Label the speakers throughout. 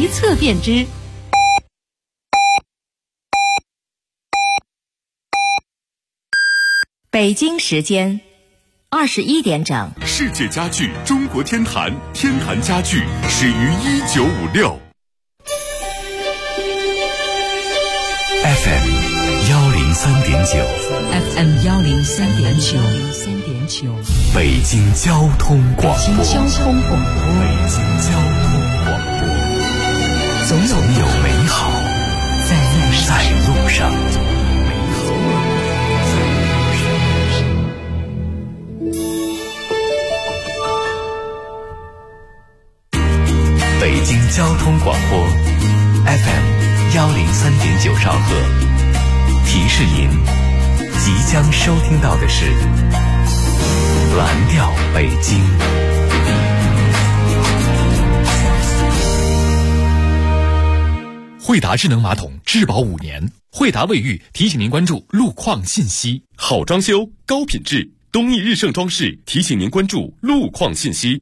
Speaker 1: 一测便知。北京时间21点整。
Speaker 2: 世界家具中国天坛，天坛家具始于1956。FM 103.9
Speaker 3: FM 103.9，
Speaker 2: 北京交通广播。
Speaker 3: 北京交通广播，总有美好在路上。
Speaker 2: 北京交通广播 FM 103.9兆赫，提示您即将收听到的是蓝调北京。惠达智能马桶质保5年，惠达卫浴提醒您关注路况信息。好装修，高品质，东益日盛装饰提醒您关注路况信息。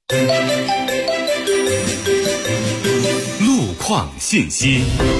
Speaker 2: 路况信息。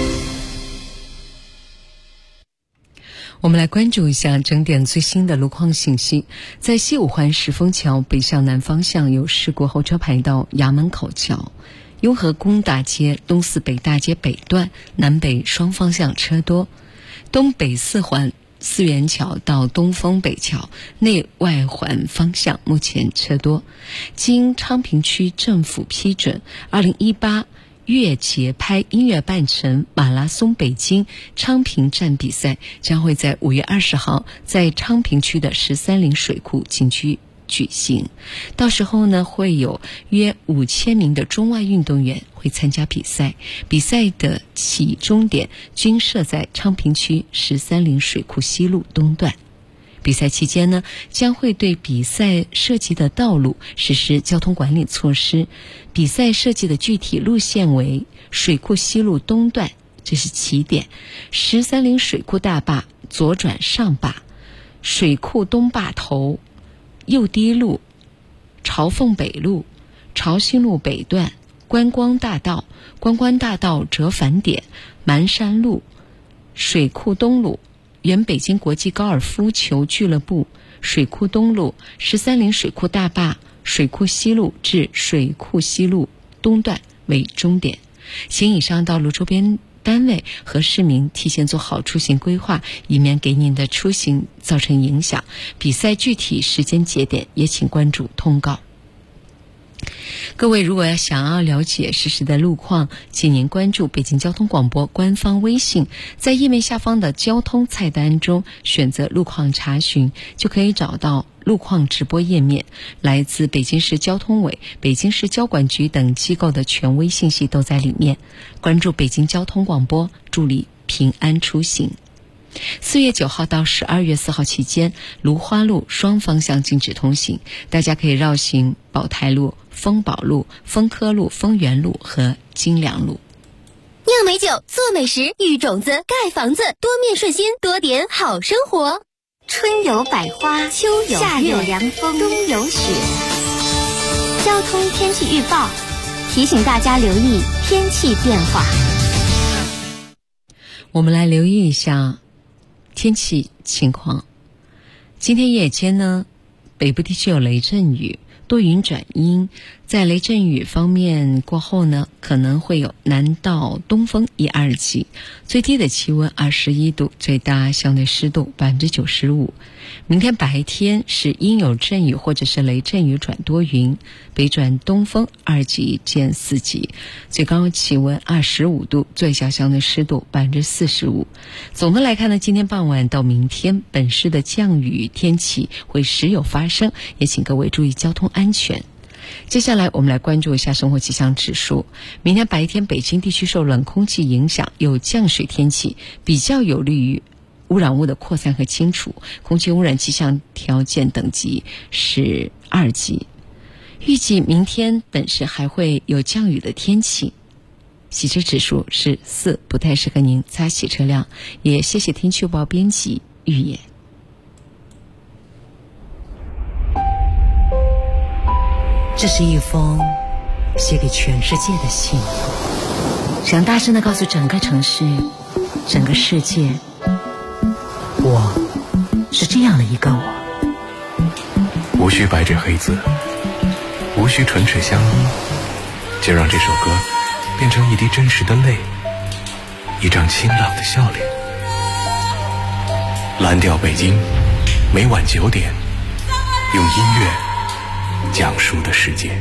Speaker 3: 我们来关注一下整点最新的路况信息。在西五环石峰桥北向南方向有事故，后车排到衙门口桥。雍和宫大街东四北大街北段南北双方向车多。东北四环四元桥到东风北桥内外环方向目前车多。经昌平区政府批准2018越节拍音乐半程马拉松北京昌平站比赛将会在5月20号在昌平区的13陵水库景区举行。到时候呢，会有约5000名的中外运动员会参加比赛，比赛的起终点均设在昌平区13陵水库西路东段。比赛期间呢，将会对比赛涉及的道路实施交通管理措施。比赛设计的具体路线为水库西路东段，这是起点；13陵水库大坝左转上坝，水库东坝头右堤路、朝凤北路、朝新路北段、观光大道、观光大道折返点、蛮山路、水库东路、原北京国际高尔夫球俱乐部、水库东路、13陵水库大坝、水库西路至水库西路东段为终点。请以上道路周边单位和市民提前做好出行规划，以免给您的出行造成影响。比赛具体时间节点也请关注通告。各位如果想要了解实时的路况，请您关注北京交通广播官方微信，在页面下方的交通菜单中选择路况查询，就可以找到路况直播页面。来自北京市交通委、北京市交管局等机构的权威信息都在里面。关注北京交通广播，助力平安出行。4月9号到12月4号期间，芦花路双方向禁止通行，大家可以绕行宝台路、丰宝路、丰科路、丰源路和金良路。
Speaker 4: 酿美酒，做美食，育种子，盖房子，多面顺心，多点好生活。春有百花，秋有月，夏有凉风，冬有雪。交通天气预报提醒大家留意天气变化。
Speaker 3: 我们来留意一下天气情况。今天夜间呢，北部地区有雷阵雨，多云转阴。在雷阵雨方面过后呢，可能会有南到东风1、2级，最低的气温21度，最大相对湿度95%。明天白天是阴有阵雨或者是雷阵雨转多云，北转东风2级见4级，最高气温25度，最小相对湿度45%。总的来看呢，今天傍晚到明天本市的降雨天气会时有发生，也请各位注意交通安全。接下来我们来关注一下生活气象指数。明天白天北京地区受冷空气影响，有降水天气，比较有利于污染物的扩散和清除，空气污染气象条件等级是2级。预计明天本市还会有降雨的天气，洗车指数是4，不太适合您擦洗车辆。也谢谢天气预报编辑玉野。
Speaker 5: 这是一封写给全世界的信。
Speaker 3: 想大声地告诉整个城市，整个世界，我是这样的一个我。
Speaker 2: 无需白纸黑字，无需唇齿相依，就让这首歌变成一滴真实的泪，一张清朗的笑脸。蓝调北京，每晚9点，用音乐讲述的世界。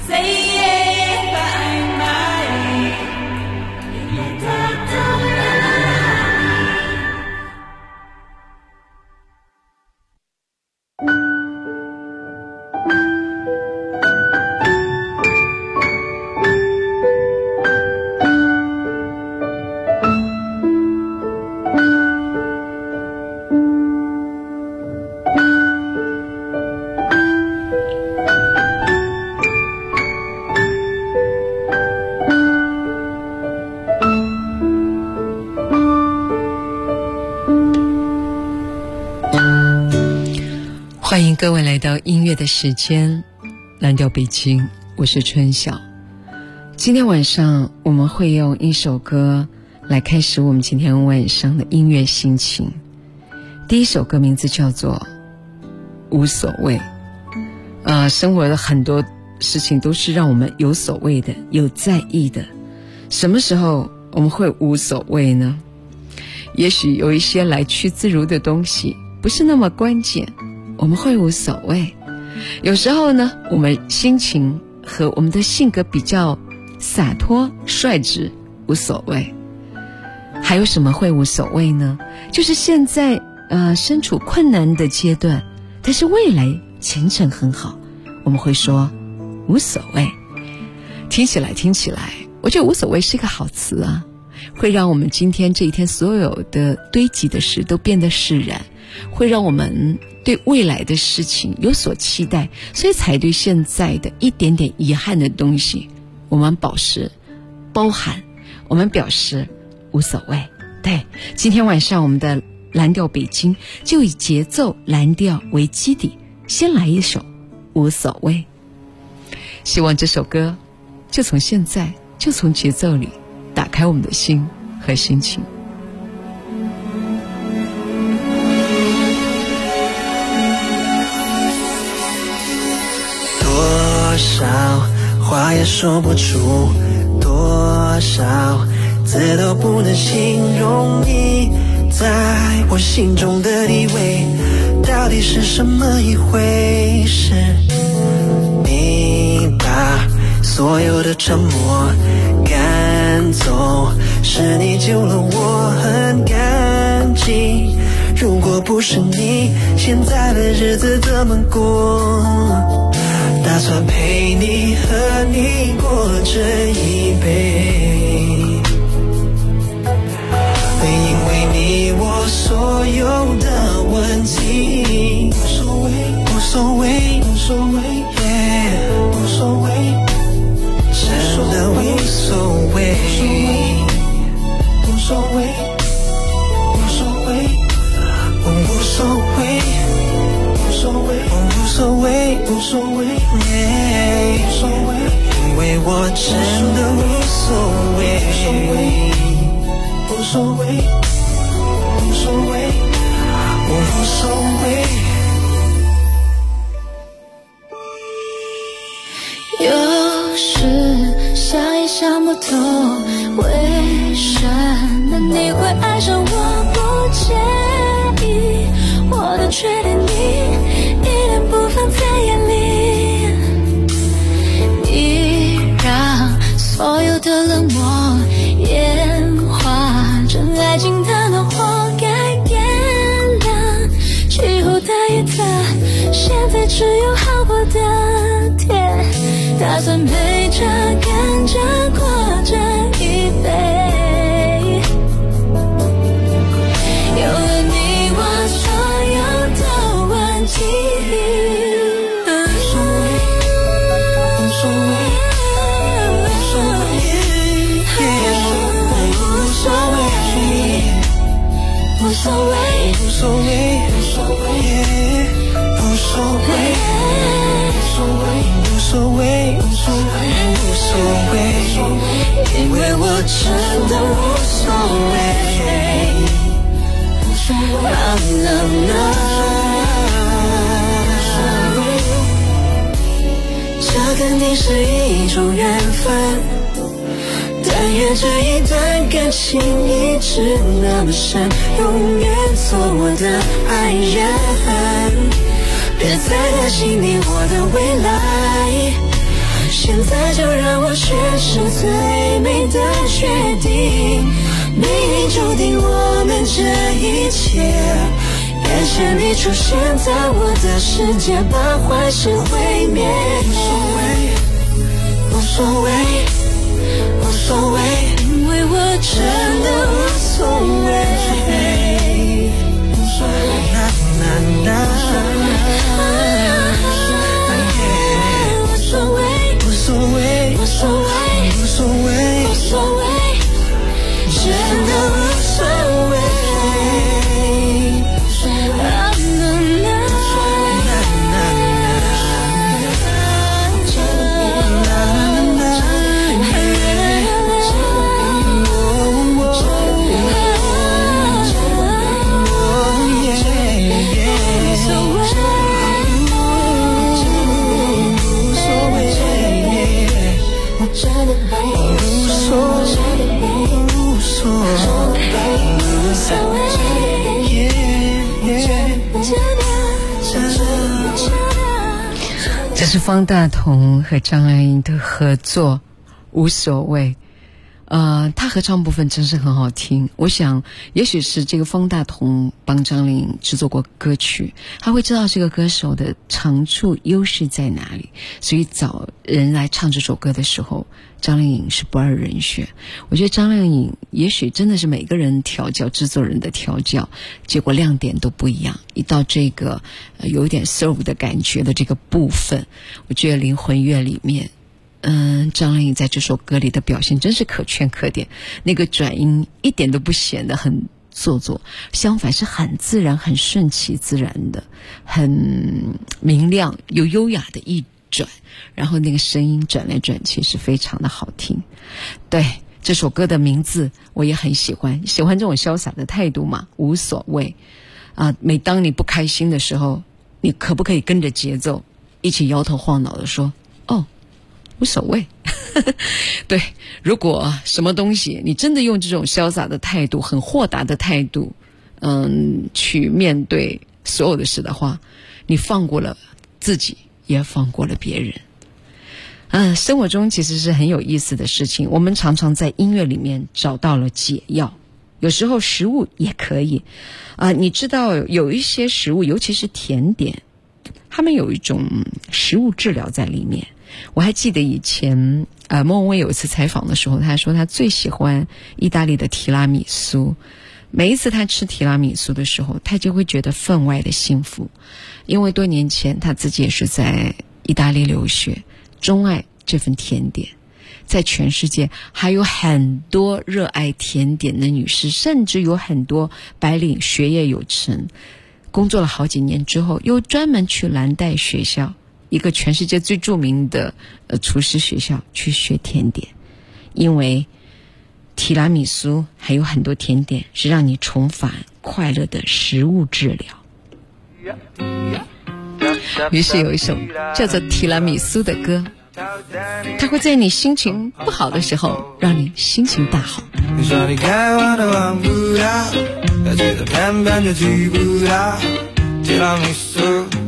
Speaker 3: 欢迎各位来到音乐的时间，蓝调北京，我是春晓。今天晚上我们会用一首歌来开始我们今天晚上的音乐心情。第一首歌名字叫做无所谓。生活的很多事情都是让我们有所谓的，有在意的。什么时候我们会无所谓呢？也许有一些来去自如的东西不是那么关键，我们会无所谓。有时候呢，我们心情和我们的性格比较洒脱率直，无所谓。还有什么会无所谓呢？就是现在身处困难的阶段，但是未来前程很好，我们会说无所谓。听起来我觉得无所谓是一个好词啊，会让我们今天这一天所有的堆积的事都变得释然，会让我们对未来的事情有所期待，所以才对现在的一点点遗憾的东西我们包含，我们表示无所谓。对，今天晚上我们的蓝调北京就以节奏蓝调为基底，先来一首无所谓。希望这首歌就从现在，就从节奏里打开我们的心和心情。
Speaker 5: 多少话也说不出，多少字都不能形容你在我心中的地位到底是什么一回事。你把所有的沉默赶走，是你救了我很感激。如果不是你，现在的日子怎么过？打算陪你和你过这一辈，会因为你我所有的问题无所谓，无所谓，无所谓，无所谓，真的无所谓，无所谓，无所谓，无所谓，无所谓，无所谓，无所谓，无所谓，因为我真的无所谓，无所谓，无所谓，我无所谓。
Speaker 6: 有时想也想不通，为什么你会爱上我？不介意我的缺点，你一点不放在眼里，你让所有的冷漠演化成爱情的怒火，该原谅气候的夜的，现在只有好过的天，打算陪着跟着过这一辈。有了你我所有的问题无所谓，无所谓，无所谓，无所谓，无所谓，无所谓，无所谓，无所谓，无所谓，无所谓，无所谓，无所谓， 因为我真的无所谓。这肯定是一种缘分，但愿这一段感情一直那么深，永远做我的爱人。别再担心你我的未来，现在就让我诠释最美的决定。命运注定我们这一切，眼前你出现在我的世界，把坏事毁灭。无所谓，无所谓，因为我真的无所谓。无所谓，无所谓，无所谓，无所谓，无所谓，无所谓，真的无所谓。
Speaker 3: 这是方大同和张爱玲的合作，无所谓。他合唱部分真是很好听。我想也许是这个方大同帮张爱玲制作过歌曲，他会知道这个歌手的长处优势在哪里，所以找人来唱这首歌的时候，张爱玲是不二人选。我觉得张爱玲也许真的是每个人调教，制作人的调教，结果亮点都不一样。一到这个有一点 soul 的感觉的这个部分，我觉得灵魂乐里面张爱玲在这首歌里的表现真是可圈可点，那个转音一点都不显得很做作，相反是很自然很顺其自然的，很明亮又优雅的一转，然后那个声音转来转去是非常的好听。对，这首歌的名字我也很喜欢，喜欢这种潇洒的态度嘛，无所谓每当你不开心的时候，你可不可以跟着节奏一起摇头晃脑的说无所谓对，如果什么东西你真的用这种潇洒的态度，很豁达的态度去面对所有的事的话，你放过了自己，也放过了别人。生活中其实是很有意思的事情，我们常常在音乐里面找到了解药，有时候食物也可以你知道有一些食物，尤其是甜点，他们有一种食物治疗在里面。我还记得以前莫文蔚有一次采访的时候，他说他最喜欢意大利的提拉米苏，每一次他吃提拉米苏的时候，他就会觉得分外的幸福，因为多年前他自己也是在意大利留学，钟爱这份甜点。在全世界还有很多热爱甜点的女士，甚至有很多白领学业有成，工作了好几年之后又专门去蓝带学校，一个全世界最著名的厨师学校去学甜点。因为提拉米苏还有很多甜点是让你重返快乐的食物治疗。于是有一首叫做提拉米苏的歌，它会在你心情不好的时候让你心情大好。
Speaker 5: 你说你开完的忘不了，在这个偏偏却记不了，提拉米苏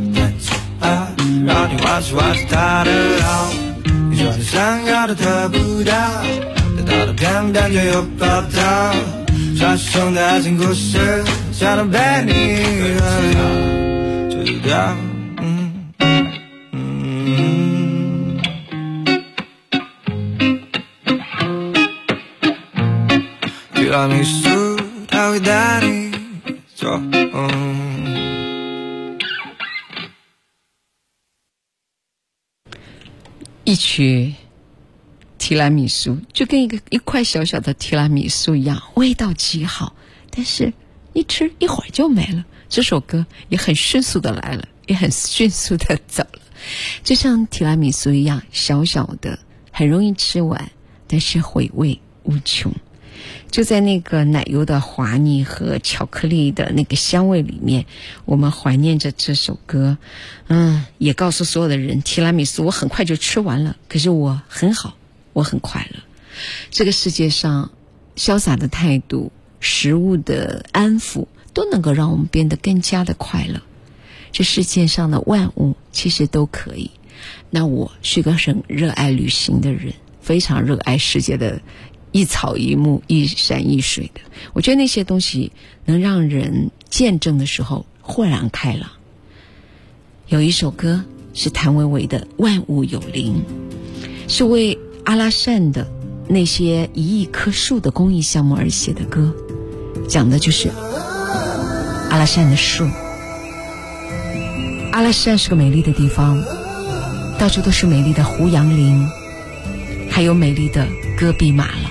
Speaker 5: 让你忘记他的好。你说你想要的得不到，得到的偏偏却又报道，传说中的爱情故事想都被你知道。提拉米苏它会带你走
Speaker 3: 一曲提拉米苏就跟一块小小的提拉米苏一样，味道极好，但是一吃一会儿就没了。这首歌也很迅速的来了，也很迅速的走了，就像提拉米苏一样，小小的很容易吃完， 但是回味无穷。就在那个奶油的滑腻和巧克力的那个香味里面，我们怀念着这首歌。也告诉所有的人，提拉米苏我很快就吃完了，可是我很好，我很快乐。这个世界上潇洒的态度，食物的安抚，都能够让我们变得更加的快乐。这世界上的万物其实都可以。那我是个很热爱旅行的人，非常热爱世界的一草一木，一山一水的。我觉得那些东西能让人见证的时候豁然开朗。有一首歌是谭维维的《万物有灵》，是为阿拉善的那些1亿棵树的公益项目而写的歌，讲的就是阿拉善的树。阿拉善是个美丽的地方，到处都是美丽的胡杨林，还有美丽的戈壁马老。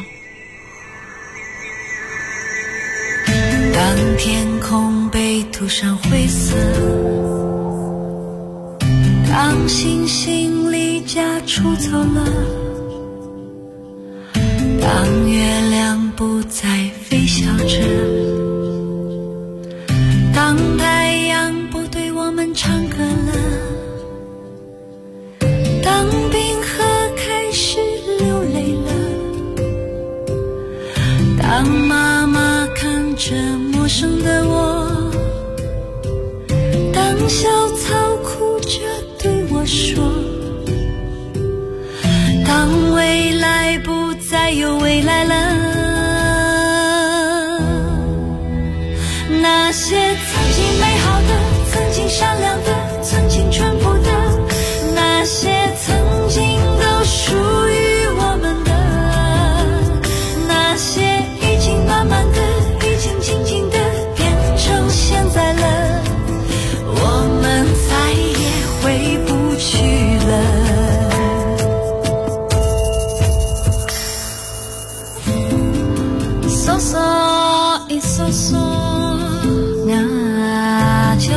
Speaker 6: 当天空被涂上灰色，当星星离家出走了，当月亮不再微笑着，当太阳不对我们唱歌了，当冰河开始流泪了，当妈妈看着陌生的我，当小草哭着对我说，当未来不再有未来了，那些曾经美好的，曾经善良的，曾经淳朴的，那些曾经都属于我们的，那些已经慢慢的，已经静静的变成现在了，我们再也回不去了。소소이 소소 나죠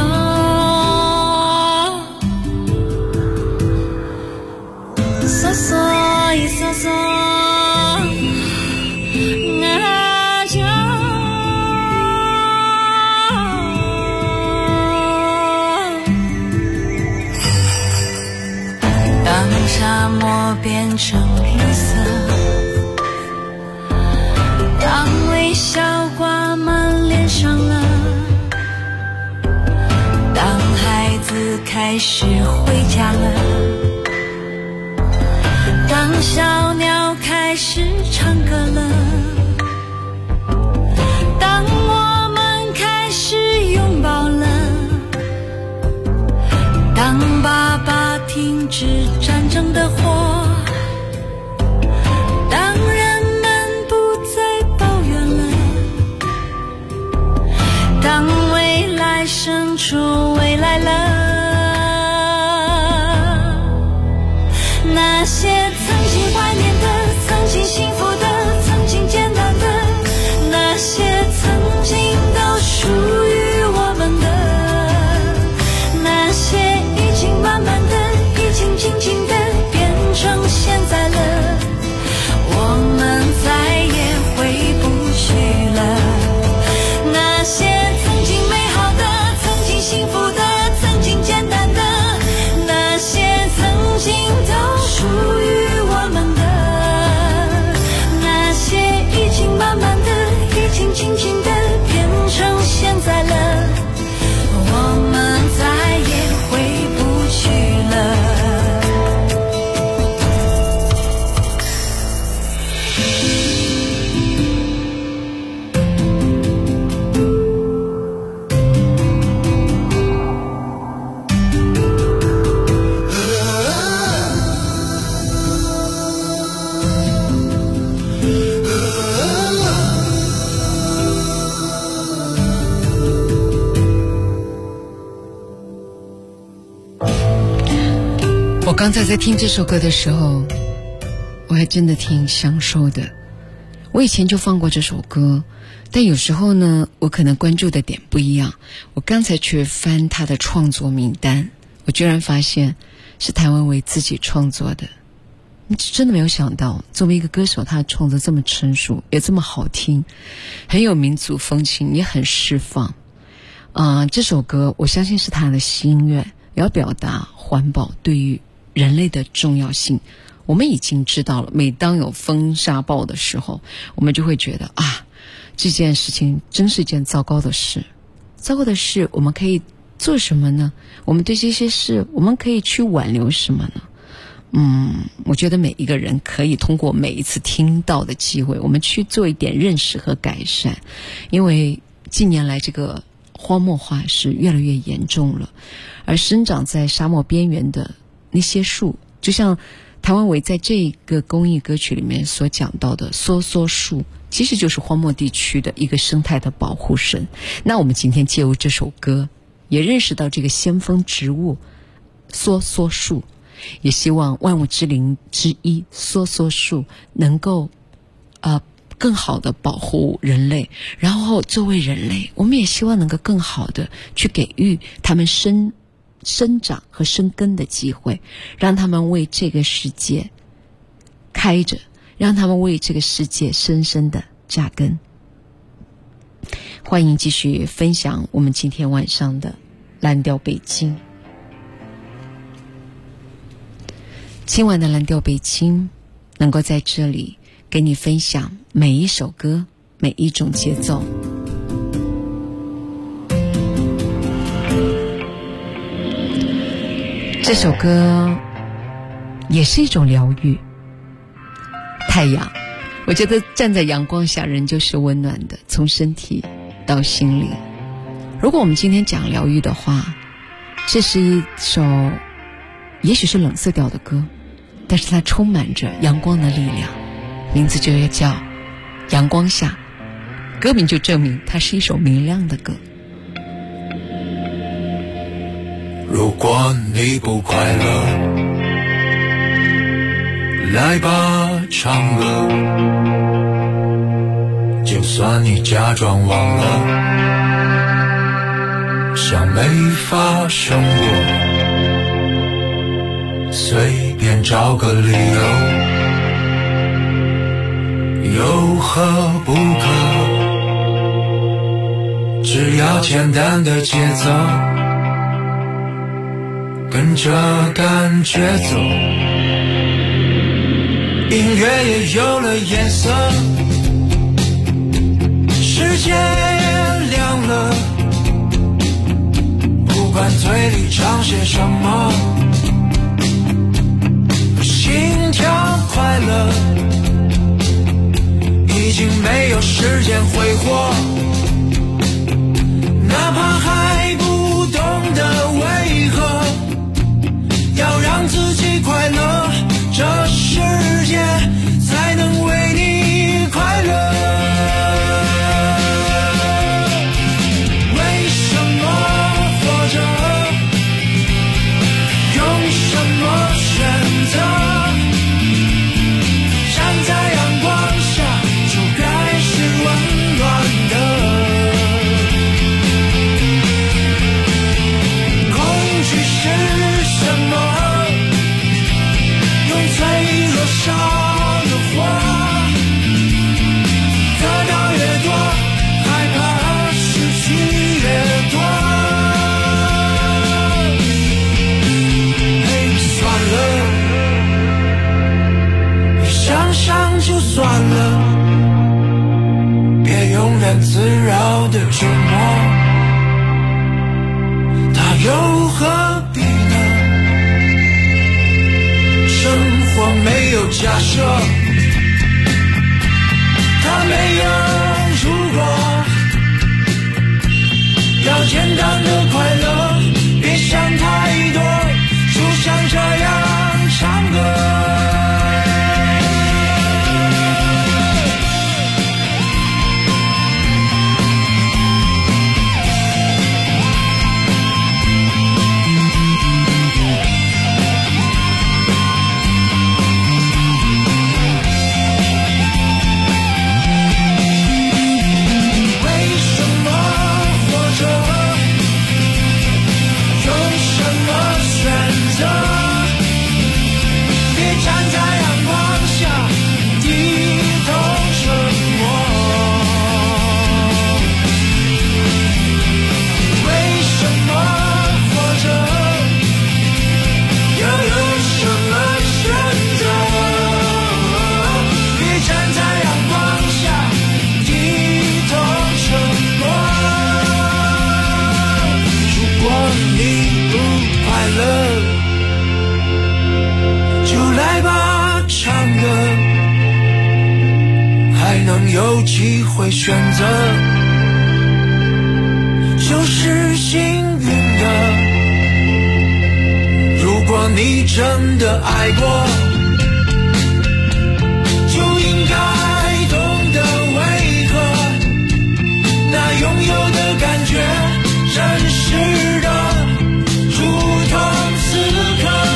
Speaker 6: 소소이 소소 나죠当沙漠变成绿色，当微笑挂满脸上了，当孩子开始回家了，当小鸟开始唱歌了，当我们开始拥抱了，当爸爸停止战争的火，当人们不再抱怨了，当未来生出未来了，那些曾经怀念的，曾经幸福的，曾经简单的，那些曾经都属于我们的，那些已经慢慢的，已经静静的变成现在了，我们再也回不去了，那些曾经美好的，曾经幸福的，曾经简单的，那些曾经都属于我们的，那些已经慢慢的，已经静静的变成现在了，我们再也回不去了。
Speaker 3: 我刚才在听这首歌的时候，我还真的挺享受的。我以前就放过这首歌，但有时候呢，我可能关注的点不一样。我刚才去翻他的创作名单，我居然发现是谭维维自己创作的。 你真的没有想到，作为一个歌手，他创作这么成熟，也这么好听，很有民族风情，也很释放。这首歌我相信是他的心愿，要表达环保对于人类的重要性。我们已经知道了，每当有风沙暴的时候，我们就会觉得这件事情真是一件糟糕的事。糟糕的事，我们可以做什么呢？我们对这些事，我们可以去挽留什么呢？我觉得每一个人可以通过每一次听到的机会，我们去做一点认识和改善。因为近年来这个荒漠化是越来越严重了，而生长在沙漠边缘的那些树，就像谭维维在这个公益歌曲里面所讲到的梭梭树，其实就是荒漠地区的一个生态的保护神。那我们今天借由这首歌，也认识到这个先锋植物梭梭树，也希望万物之灵之一梭梭树能够更好的保护人类，然后作为人类，我们也希望能够更好的去给予他们生长和生根的机会，让他们为这个世界开着，让他们为这个世界深深的扎根。欢迎继续分享我们今天晚上的蓝调北京。今晚的蓝调北京能够在这里给你分享每一首歌，每一种节奏。这首歌也是一种疗愈。太阳，我觉得站在阳光下，人就是温暖的，从身体到心里。如果我们今天讲疗愈的话，这是一首也许是冷色调的歌，但是它充满着阳光的力量，名字就叫《阳光下》，歌名就证明它是一首明亮的歌。
Speaker 5: 如果你不快乐，来吧唱歌，就算你假装忘了，像没发生过，随便找个理由，有何不可？只要简单的节奏，跟着感觉走，音乐也有了颜色，世界也亮了，不管嘴里唱些什么，心跳快乐，已经没有时间挥霍，哪怕还不懂得为何要让自己快乐，这世界才能为你快乐。为什么活着？用什么选择？站在阳光下就该是温暖的。恐惧是什么？脆弱少的话，得到越多，害怕失去越多。嘿，算了，你想想就算了，别庸人自扰的折磨，他又何必呢？生活没有假设，它没有如果，要简单的快乐，别想太多，就像这样唱歌。 能有机会选择，就是幸运的。如果你真的爱过，就应该懂得为何那拥有的感觉真实的如同此刻。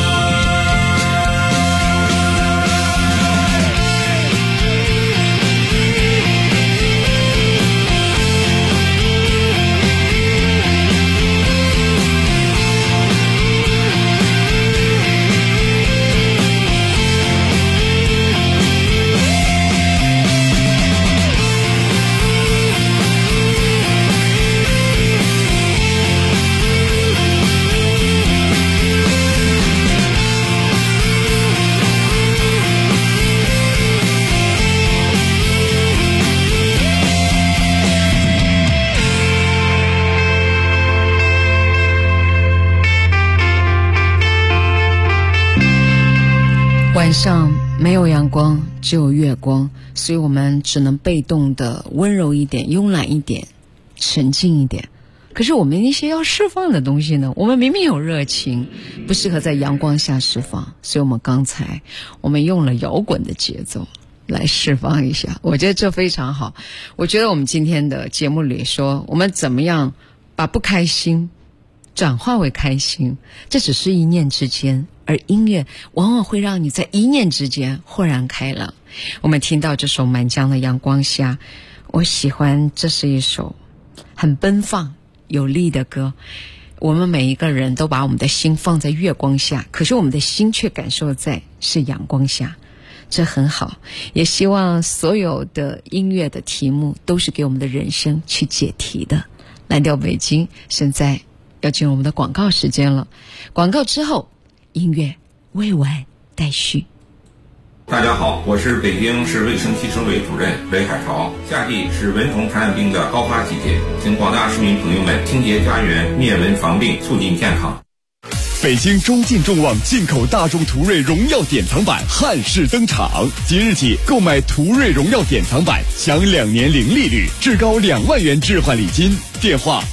Speaker 3: 晚上没有阳光，只有月光，所以我们只能被动的温柔一点，慵懒一点，沉静一点。可是我们那些要释放的东西呢，我们明明有热情，不适合在阳光下释放，所以我们刚才用了摇滚的节奏来释放一下，我觉得这非常好。我觉得我们今天的节目里说，我们怎么样把不开心转化为开心，这只是一念之间，而音乐往往会让你在一念之间豁然开朗。我们听到这首《满江的阳光下》，我喜欢，这是一首很奔放有力的歌。我们每一个人都把我们的心放在月光下，可是我们的心却感受在是阳光下，这很好。也希望所有的音乐的题目都是给我们的人生去解题的。蓝调北京现在要进入我们的广告时间了，广告之后音乐未完待续。
Speaker 7: 大家好，我是北京市卫生计生委主任韦海潮。夏季是蚊虫传染病的高发季节，请广大市民朋友们清洁家园，灭蚊防病，促进健康。
Speaker 8: 北京中进众旺进口大众途锐荣耀典藏版汉式登场，即日起购买途锐荣耀典藏版享2年零利率，至高2万元置换礼金。电话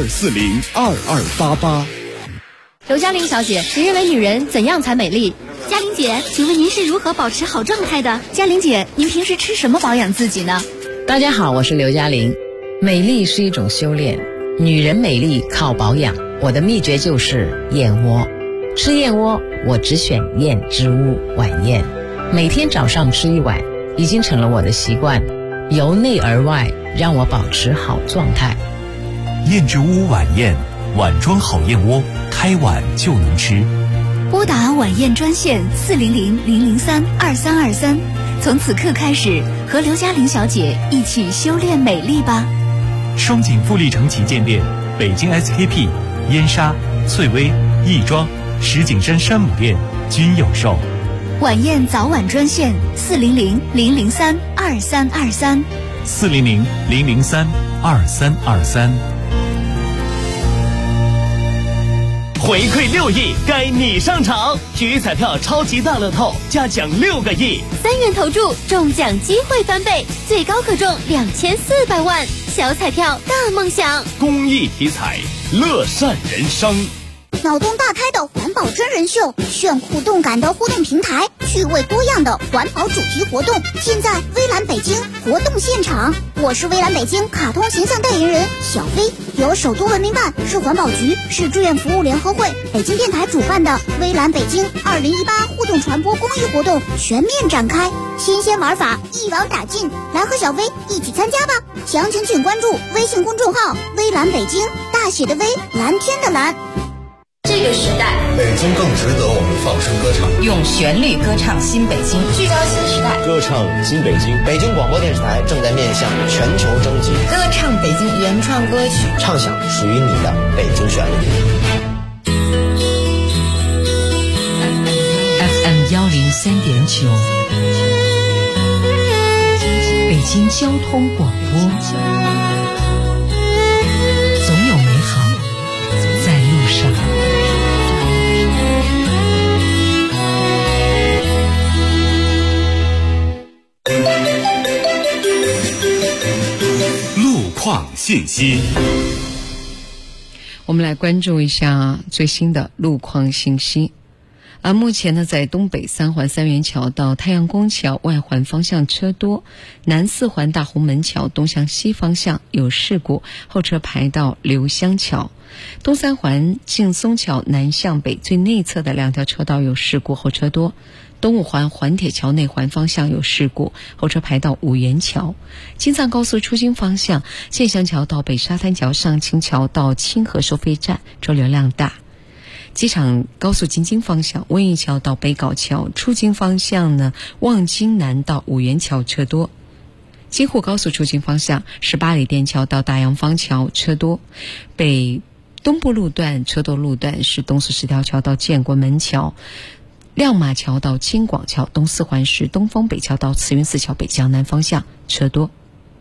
Speaker 8: 82402288。
Speaker 4: 刘嘉玲小姐，您认为女人怎样才美丽？嘉玲姐，请问您是如何保持好状态的？嘉玲姐，您平时吃什么保养自己呢？
Speaker 9: 大家好，我是刘嘉玲。美丽是一种修炼，女人美丽靠保养。我的秘诀就是燕窝。吃燕窝，我只选燕之屋晚宴，每天早上吃1碗，已经成了我的习惯，由内而外让我保持好状态。
Speaker 2: 燕之屋晚宴，碗装好燕窝，开碗就能吃。
Speaker 4: 拨打晚宴专线400-003-2323，从此刻开始和刘嘉玲小姐一起修炼美丽吧。
Speaker 2: 双井富力城旗舰店、北京 SKP、燕莎、翠微、亦庄、石景山山姆店均有售。
Speaker 4: 晚宴早晚专线400-003-2323
Speaker 2: 400-003-2323。
Speaker 10: 回馈6亿，该你上场！体育彩票超级大乐透加奖6个亿
Speaker 4: ，3元投注中奖机会翻倍，最高可中2400万。小彩票大梦想，
Speaker 10: 公益体彩，乐善人生。
Speaker 11: 脑洞大开的环保真人秀，炫酷动感的互动平台，趣味多样的环保主题活动，现在微蓝北京活动现场。我是微蓝北京卡通形象代言人小飞，由首都文明办、市环保局、市志愿服务联合会、北京电台主办的微蓝北京2018互动传播公益活动全面展开，新鲜玩法一网打尽，来和小飞一起参加吧！详情请关注微信公众号微蓝北京，大写的微，蓝天的蓝。
Speaker 12: 这个时代，
Speaker 13: 北京更值得我们放声歌唱，
Speaker 12: 用旋律歌唱新北京，聚焦新时代，
Speaker 13: 歌唱新北京。北京广播电视台正在面向全球征集，
Speaker 12: 歌唱北京原创歌曲，
Speaker 13: 唱响属于你的北京旋律。
Speaker 3: FM 103.9，北京交通广播，总有美好在路上。
Speaker 2: 况信息。
Speaker 3: 我们来关注一下最新的路况信息。目前呢，在东北三环三元桥到太阳宫桥外环方向车多，南四环大红门桥东向西方向有事故，后车排到刘香桥。东三环劲松桥南向北最内侧的2条车道有事故，后车多。东五环环铁桥内环方向有事故，后车排到五元桥。京藏高速出京方向，建祥桥到北沙滩桥上清桥到清河收费站车流量大。机场高速进京方向，温榆桥到北碏桥，出京方向呢，望京南到五元桥车多。京沪高速出京方向，18里店桥到大洋坊桥车多。北东部路段车多路段是东四十条桥到建国门桥，亮马桥到京广桥，东四环是东风北桥到慈云寺桥北向南方向车多。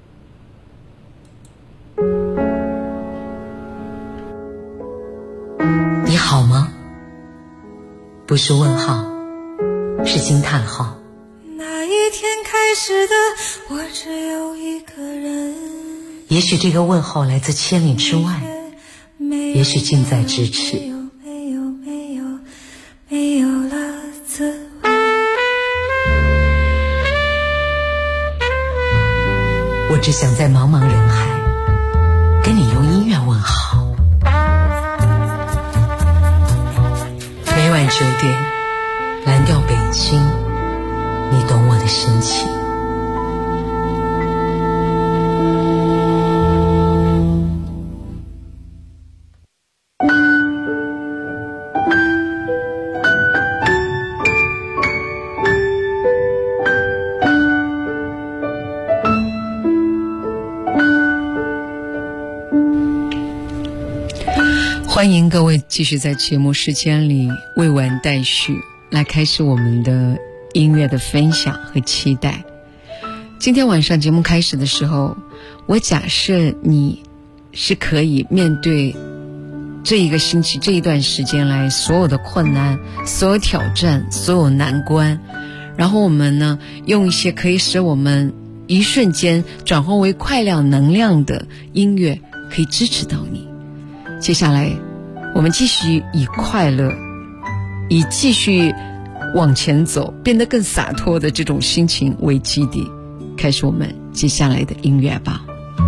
Speaker 1: 你好吗？不是问号，是惊叹号。
Speaker 6: 那一天开始的我只有一个人，
Speaker 1: 也许这个问候来自千里之外，也许近在咫尺。
Speaker 6: 没有了滋味。
Speaker 1: 我只想在茫茫人海跟你用音乐问好。每晚9点，蓝调北京，你懂我的深情。
Speaker 3: 欢迎各位继续在节目时间里未完待续，来开始我们的音乐的分享和期待。今天晚上节目开始的时候，我假设你是可以面对这一个星期这一段时间来所有的困难、所有挑战、所有难关，然后我们呢用一些可以使我们一瞬间转换为快乐能量的音乐可以支持到你。接下来我们继续以快乐，以继续往前走，变得更洒脱的这种心情为基底，开始我们接下来的音乐吧。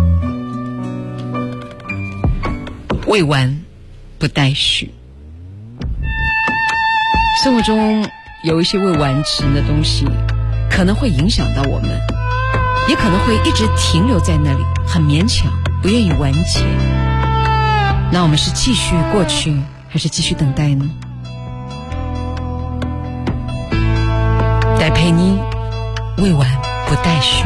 Speaker 3: 未完不待续。生活中有一些未完成的东西，可能会影响到我们，也可能会一直停留在那里，很勉强，不愿意完结。那我们是继续过去，还是继续等待呢？戴佩妮，未完不待续。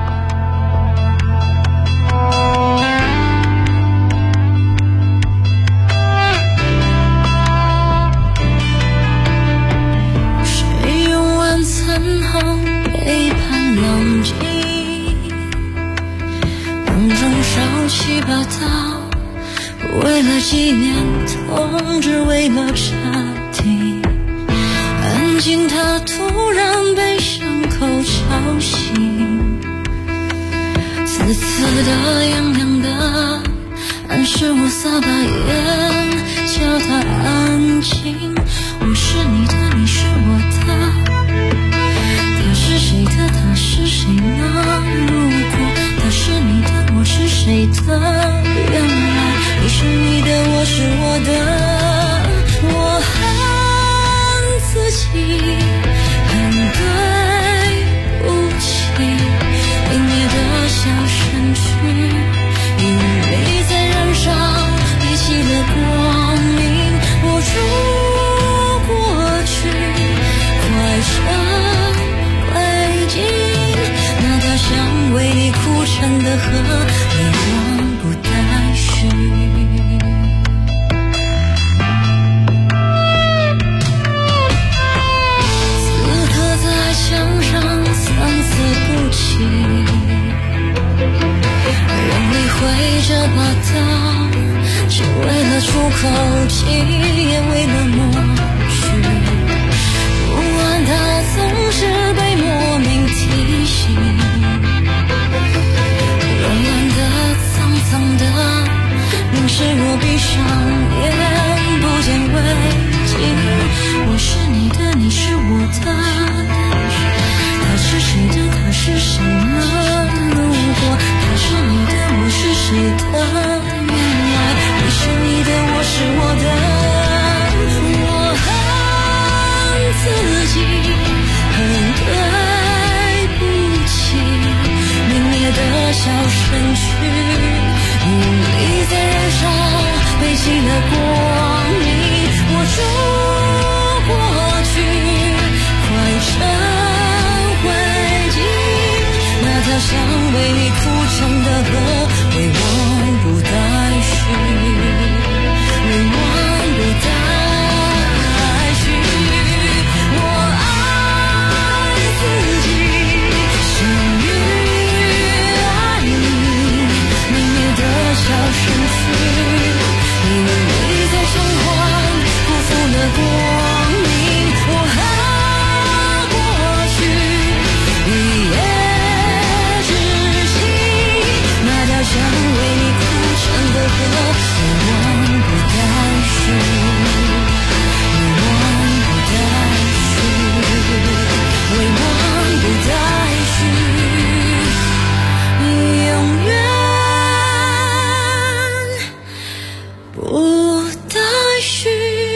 Speaker 6: 谁用晚餐后背叛冷静，笼中烧7、8道，为了纪念同志，为了插题，安静它突然被伤口吵醒，刺刺的痒痒的暗示我撒把盐，叫它安静。我是你的，你是我的，他是谁的，他是谁呢？如果他是你的，我是谁的？原来你是你的，我是我的。我恨自己，恨对不起，为你的小身躯，因为在燃烧，一起的光明，握住过去，快成灰烬。那条想为你哭成的河，未完不待续。此刻在墙上三思不弃，用力挥着把刀，只为了出口气，也为了默许。不安它总是被莫名提醒，软软的脏闭上眼，不见为净。我是你的，你是我的，他是谁的，他是什么？如果他是你的，我是谁的？原来你是你的，我是我的。我恨自己，恨对不起，泯灭的小身躯，用力在燃烧，背弃了光明。我住过去，快成灰烬。那条想为你哭成的河，未忘不待续，未忘不待续。我爱自己，幸运爱你，泯灭的小身躯，因为在偿还，辜负了光明。我恨过去，一夜之期，那条想为你哭成的河，未忘不待续，未忘不待续，未忘不待续，永远不待续。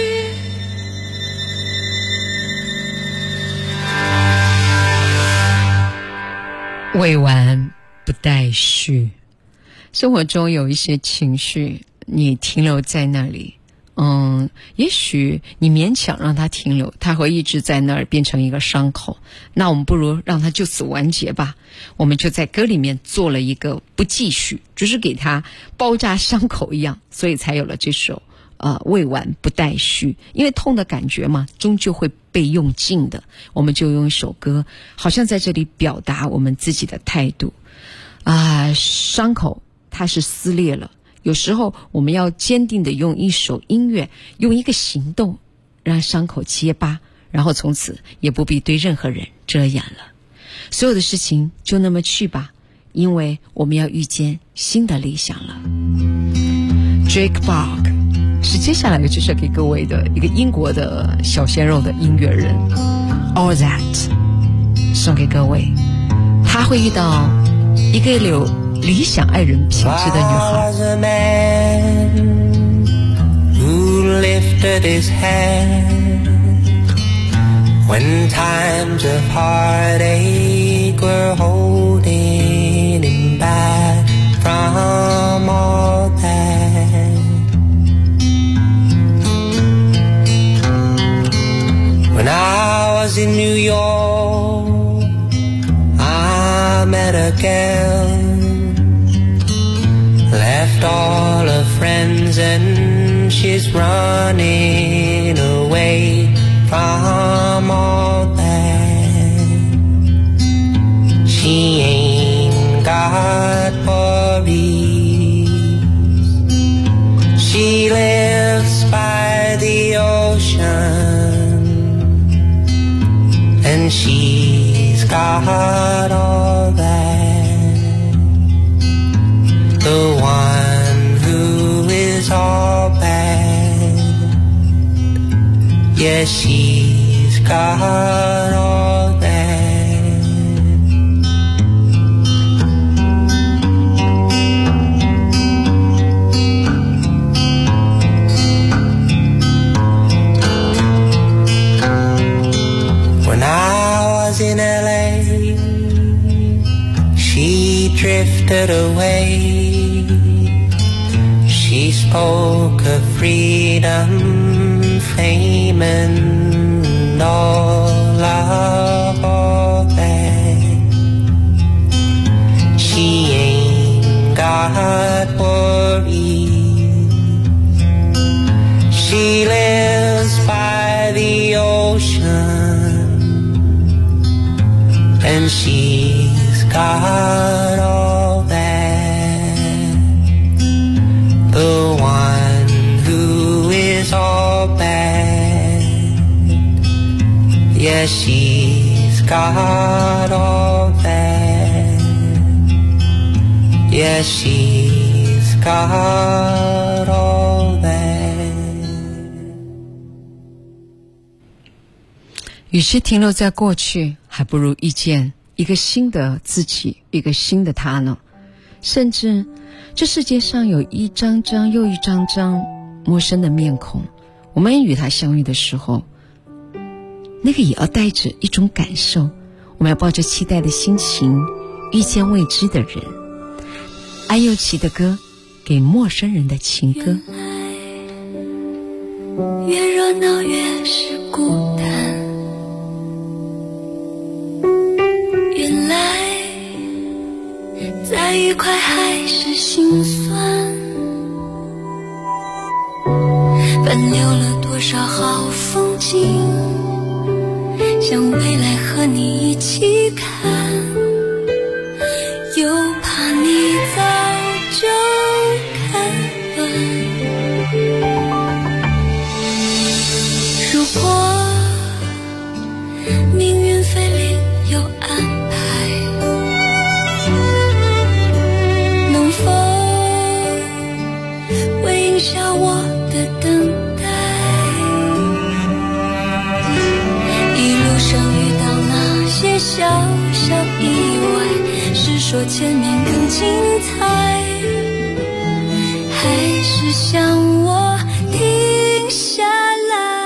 Speaker 3: 未完不待续。生活中有一些情绪，你停留在那里，也许你勉强让它停留，它会一直在那儿变成一个伤口。那我们不如让它就此完结吧。我们就在歌里面做了一个不继续，就是给它包扎伤口一样，所以才有了这首未完不待续。因为痛的感觉嘛，终究会被用尽的，我们就用一首歌，好像在这里表达我们自己的态度。伤口它是撕裂了，有时候我们要坚定的用一首音乐，用一个行动，让伤口结疤，然后从此也不必对任何人遮掩了。所有的事情就那么去吧，因为我们要遇见新的理想了。 Jake Bugg 是接下来的介绍给各位的一个英国的小鲜肉的音乐人。 All That 送给各位，他会遇到一个有理想爱人品质的女孩。
Speaker 5: was a man who lifted his hand when times of heartache were holding him back from all that. When I was in New York, I met a girl, left all her friends and she's running away from all that. She ain't got worries, she lives by the ocean, and she's got all that. The one who is all bad, yeah, she's got all that. When I was in LA, she drifted away. She spoke of freedom, fame, and all of all that. She ain't got worries, she lives by the ocean, and she's got all that. The one who is all bad, yeah, she's got all that. Yeah, she's got all
Speaker 3: 与其停留在过去，还不如遇见一个新的自己，一个新的他呢。甚至这世界上有一张张又一张张陌生的面孔，我们与他相遇的时候，那个也要带着一种感受，我们要抱着期待的心情遇见未知的人。安又琪的歌，给陌生人的情歌。
Speaker 6: 越热闹越是孤单，原来再愉快还是心酸，奔流了多少好风景，想未来和你一起看，又怕你早就看完。如果命运非另有安排，能否回应下我的等待？一路上遇到那些小小意外，是说前面更精彩，还是想我停下来？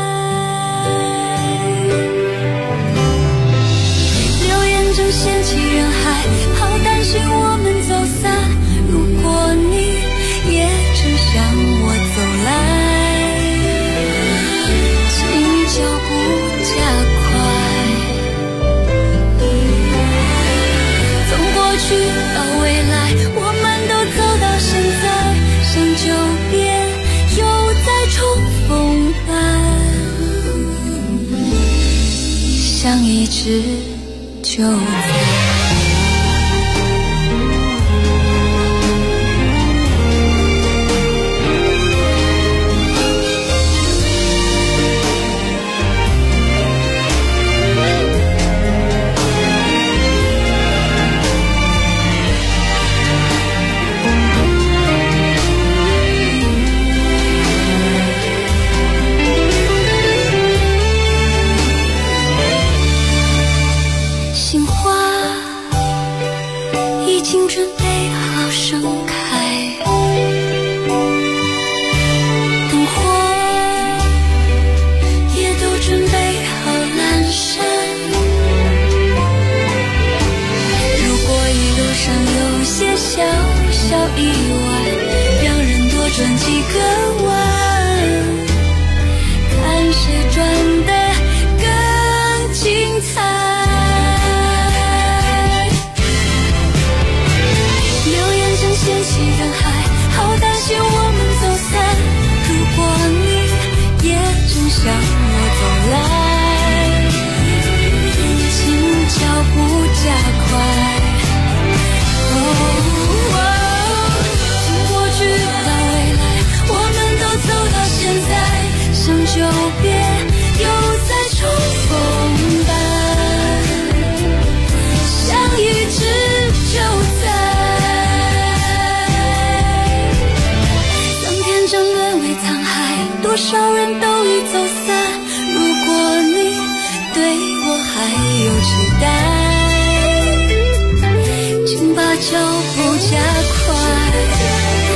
Speaker 6: 流言正掀起人海，好担心我们走散。如果你也正向我走来，请脚步加快。从过去到未来，我们都走到现在，像久别又再重逢般，像一直就在。心花已经准备好盛开，灯火也都准备好阑珊。如果一路上有些小小意外，让人多转几个弯，看谁转得更精彩。掀起人海，好担心我们走散。如果你也正向我走来，请脚步加快。从过去到未来，我们都走到现在，像久别又再重逢般，像一直就在。多少人都已走散，如果你对我还有期待，请把脚步加快。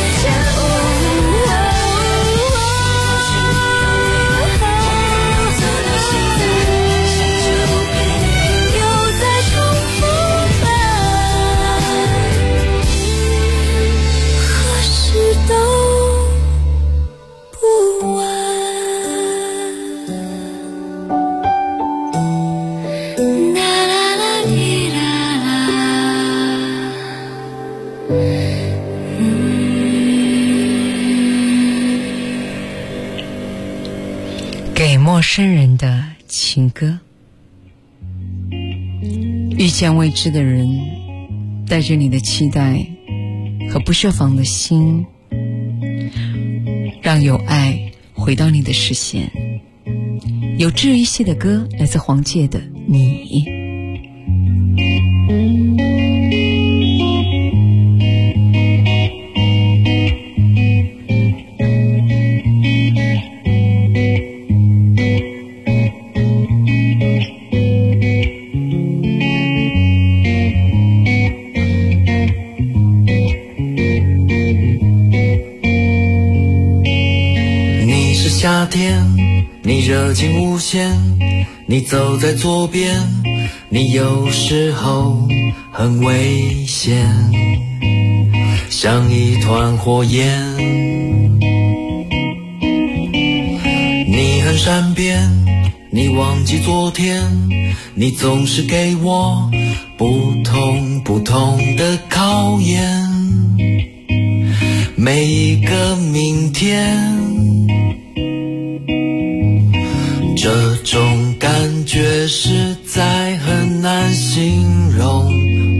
Speaker 3: 给陌生人的情歌。遇见未知的人，带着你的期待和不设防的心，让有爱回到你的视线。有治愈系的歌来自黄玠的你。
Speaker 5: 夏天，你热情无限，你走在左边，你有时候很危险，像一团火焰。你很善变，你忘记昨天，你总是给我不同的考验，每一个明天，这种感觉实在很难形容。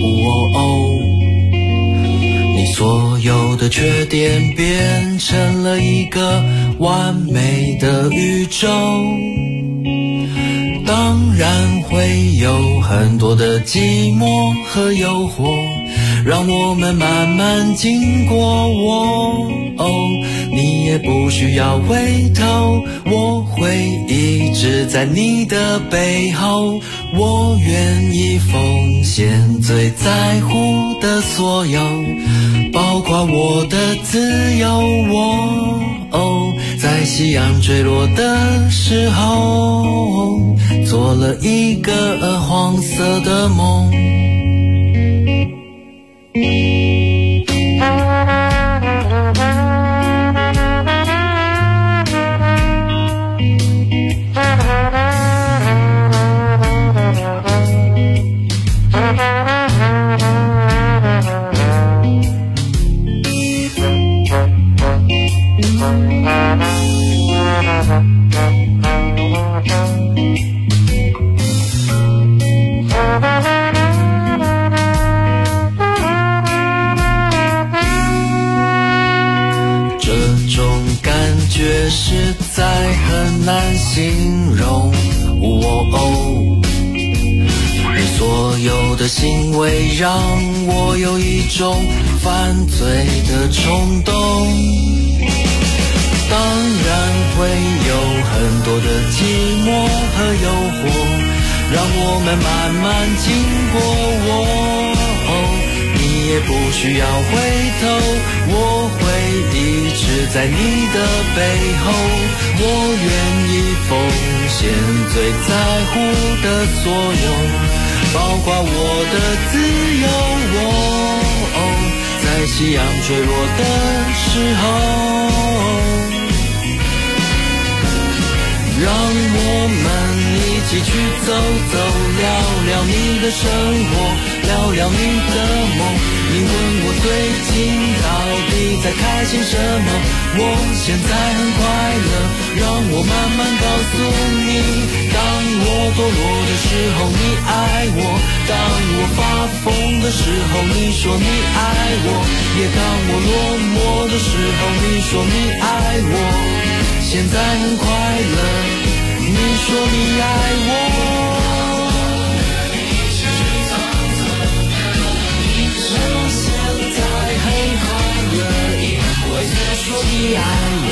Speaker 5: 你所有的缺点变成了一个完美的宇宙，当然会有很多的寂寞和诱惑，让我们慢慢经过。你也不需要回头，我会一直在你的背后，我愿意奉献最在乎的所有，包括我的自由。在夕阳坠落的时候，做了一个黄色的梦。实在很难形容。你所有的行为让我有一种犯罪的冲动，当然会有很多的寂寞和诱惑，让我们慢慢经过。你也不需要回头，我会一直在你的背后，我愿意奉献最在乎的所有，包括我的自由。在夕阳坠落的时候，让我们一起去走走，聊聊你的生活，聊聊你的梦。你问我最近到底在开心什么，我现在很快乐，让我慢慢告诉你。当我堕落的时候你爱我，当我发疯的时候你说你爱我，也当我落寞的时候你说你爱我。现在很快乐，你说你爱我。说你爱我，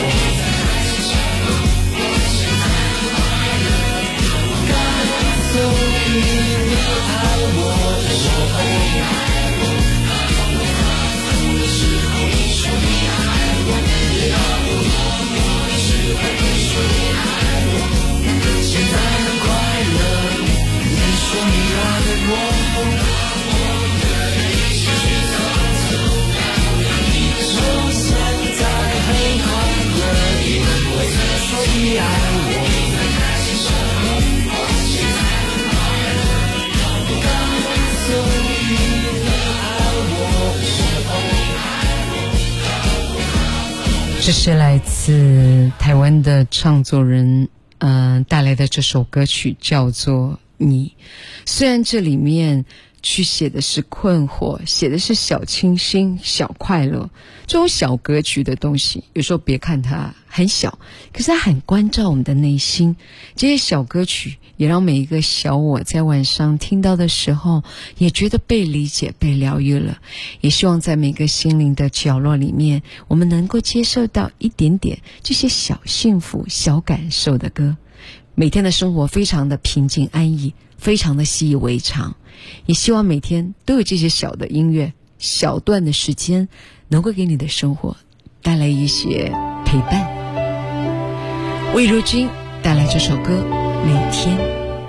Speaker 5: 告诉你你爱我的时候，当我发疯的时候你说你爱我，也当我落寞的时候你说你爱我。现在很快乐，你说你爱我。你爱我，开心什么？现在很快乐，当我告诉你你爱我的时候，
Speaker 3: 这是来自台湾的创作人带来的这首歌曲叫做《你》。虽然这里面去写的是困惑，写的是小清新、小快乐，这种小歌曲的东西，有时候别看它很小，可是它很关照我们的内心。这些小歌曲也让每一个小我在晚上听到的时候，也觉得被理解、被疗愈了。也希望在每个心灵的角落里面，我们能够接受到一点点这些小幸福、小感受的歌。每天的生活非常的平静安逸，非常的习以为常，也希望每天都有这些小的音乐、小段的时间，能够给你的生活带来一些陪伴。 魏如君带来这首歌《每天》。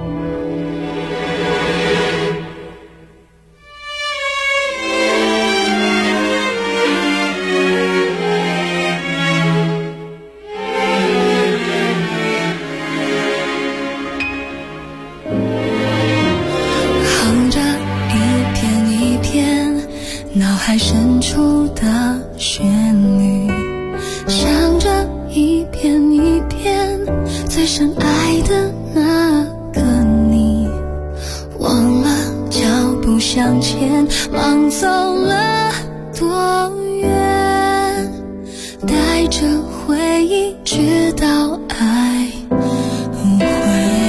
Speaker 6: 哼着一遍一遍脑海深处的旋律，想着一遍一遍最深爱的那个你，忘了脚步向前，忙走了多远，带着回忆直到爱无悔，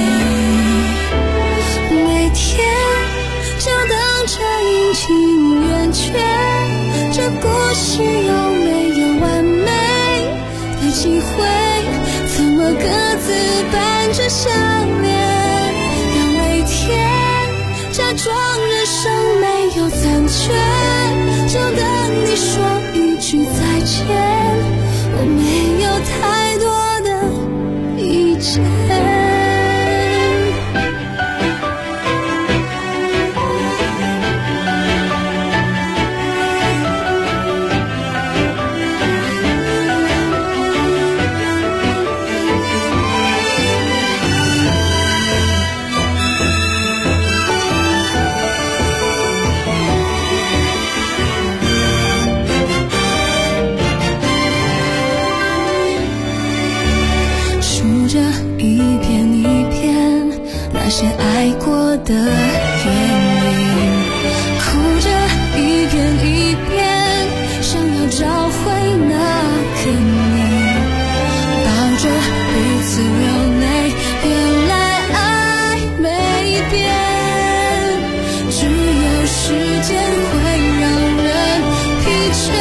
Speaker 6: 每天就等着阴晴圆缺，这故事有没有完美的机会，怎么各自伴着相恋，让每天假装人生没有残缺，就等你说一句再见，我没有太多的意见。那些爱过的原因，哭着一遍一遍，想要找回那个你，抱着彼此流泪，原来爱没变，只有时间会让人疲倦，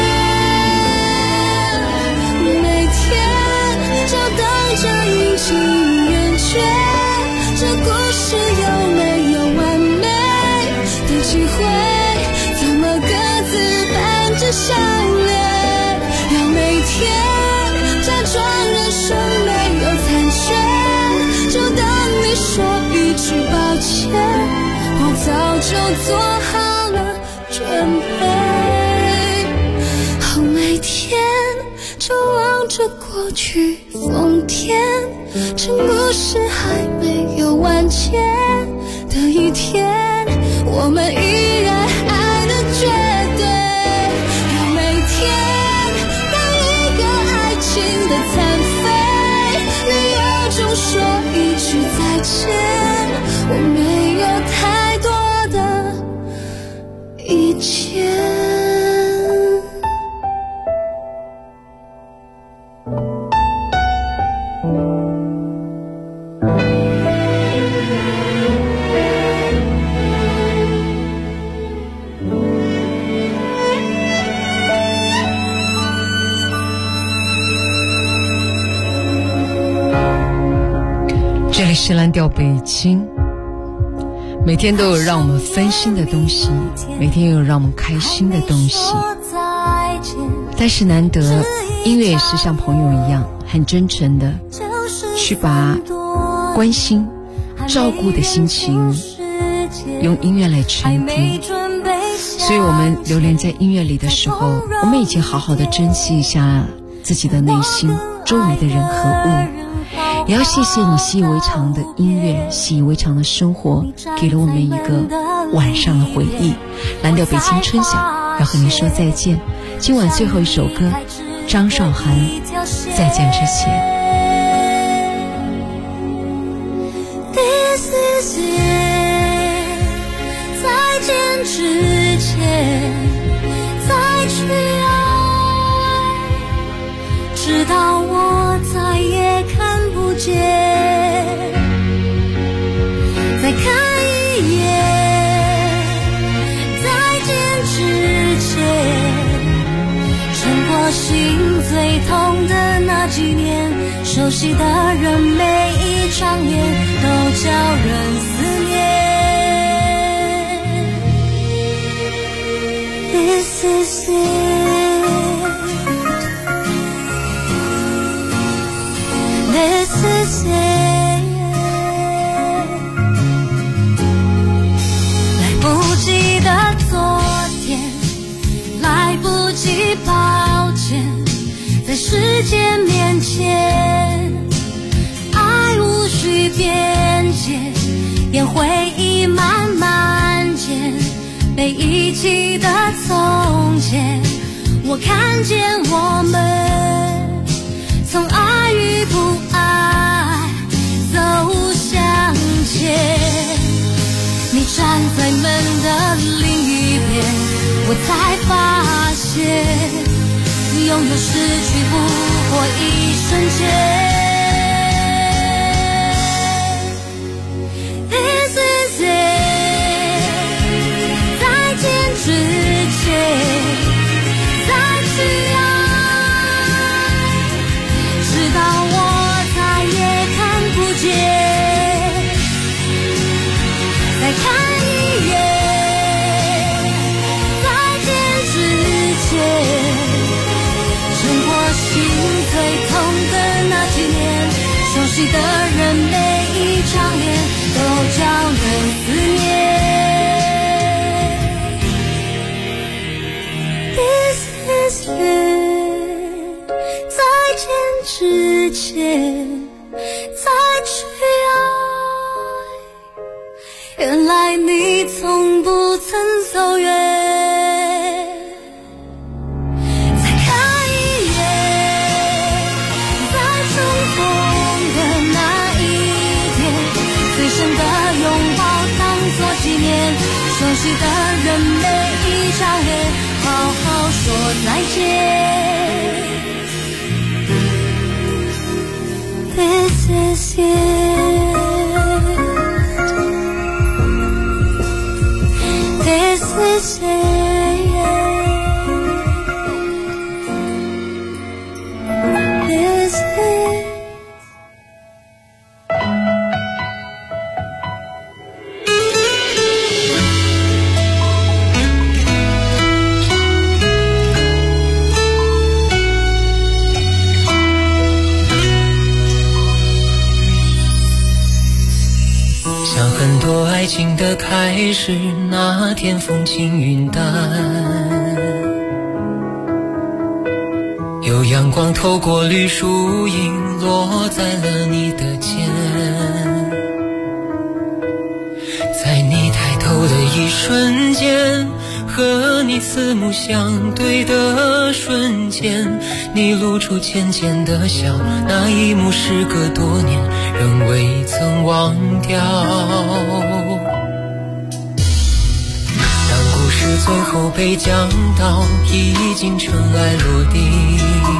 Speaker 6: 每天就等着阴晴圆缺，这故事有没有完美的机会，怎么各自伴着相恋，让每天假装人生没有残缺，就等你说一句抱歉，我早就做好了准备，每天就望着过去疯癫，趁故事还没有完结的一天，我们依然爱的绝对，让每天当一个爱情的残废，理由中说一句再见，我没有太多的意见。
Speaker 3: 这里是蓝调北京，每天都有让我们分心的东西，每天也有让我们开心的东西，但是难得音乐也是像朋友一样很真诚的去把关心照顾的心情用音乐来传递，所以我们流连在音乐里的时候，我们已经好好的珍惜一下自己的内心周围的人和物，也要谢谢你习以为常的音乐，习以为常的生活，给了我们一个晚上的回忆。蓝调北京春晓要和你说再见，今晚最后一首歌，张韶涵再见之前。
Speaker 6: This is it， 再见之前再去爱，直到我再也看不见，再看一眼，再见之前，撑过心最痛的那几年，熟悉的人每一张脸都叫人思念。This is it。 世界面前，爱无需边界，烟回忆慢慢间，被遗弃的从前，我看见我们从爱与不爱走向前。你站在门的另一边，我才发现拥有失去不过一瞬间。This is it， 再见之前再去爱，直到我再也看不见。再看一眼，再见之前，撑过心最痛的那几年，熟悉的人每一张脸都叫人思念。This is it， 再见之前再去爱，原来你从不曾走远。再看一眼，在重逢的那一天，最深的拥抱当作纪念，熟悉的人每一张脸，好好说再见。This is it， This is it， This is it。
Speaker 5: 像很多爱情的开始，那天风轻云淡，有阳光透过绿树荫落在了你的肩，在你抬头的一瞬间，和你四目相对的瞬间，你露出浅浅的笑，那一幕时隔多年仍未曾忘掉。当故事最后被讲到，已经尘埃落地，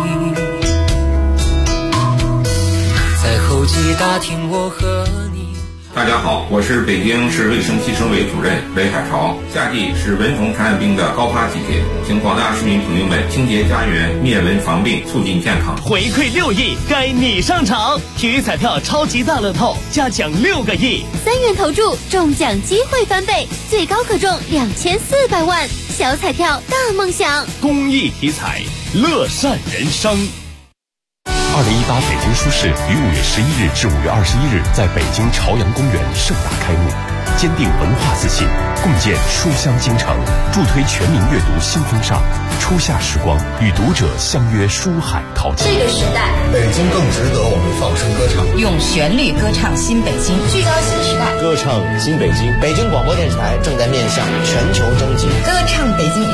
Speaker 5: 在候机大厅我和你。
Speaker 7: 大家好，我是北京市卫生计生委主任雷海潮。夏季是蚊虫传染病的高发季节，请广大市民朋友们清洁家园，灭蚊防病，促进健康。
Speaker 10: 回馈6亿，该你上场！体育彩票超级大乐透，加奖6个亿
Speaker 4: ，3元投注，中奖机会翻倍，最高可中2400万。小彩票大梦想，
Speaker 10: 公益体彩，乐善人生。
Speaker 14: 2018北京书市于5月11日至5月21日在北京朝阳公园盛大开幕，坚定文化自信，共建书香京城，助推全民阅读新风尚。初夏时光，与读者相约书海淘金。
Speaker 12: 这个时代，
Speaker 13: 北京更值得我们放声歌唱，
Speaker 12: 用旋律歌唱新北京，聚焦新时代，
Speaker 13: 歌唱新北京。北京广播电视台正在面向全球征集，
Speaker 12: 歌唱北京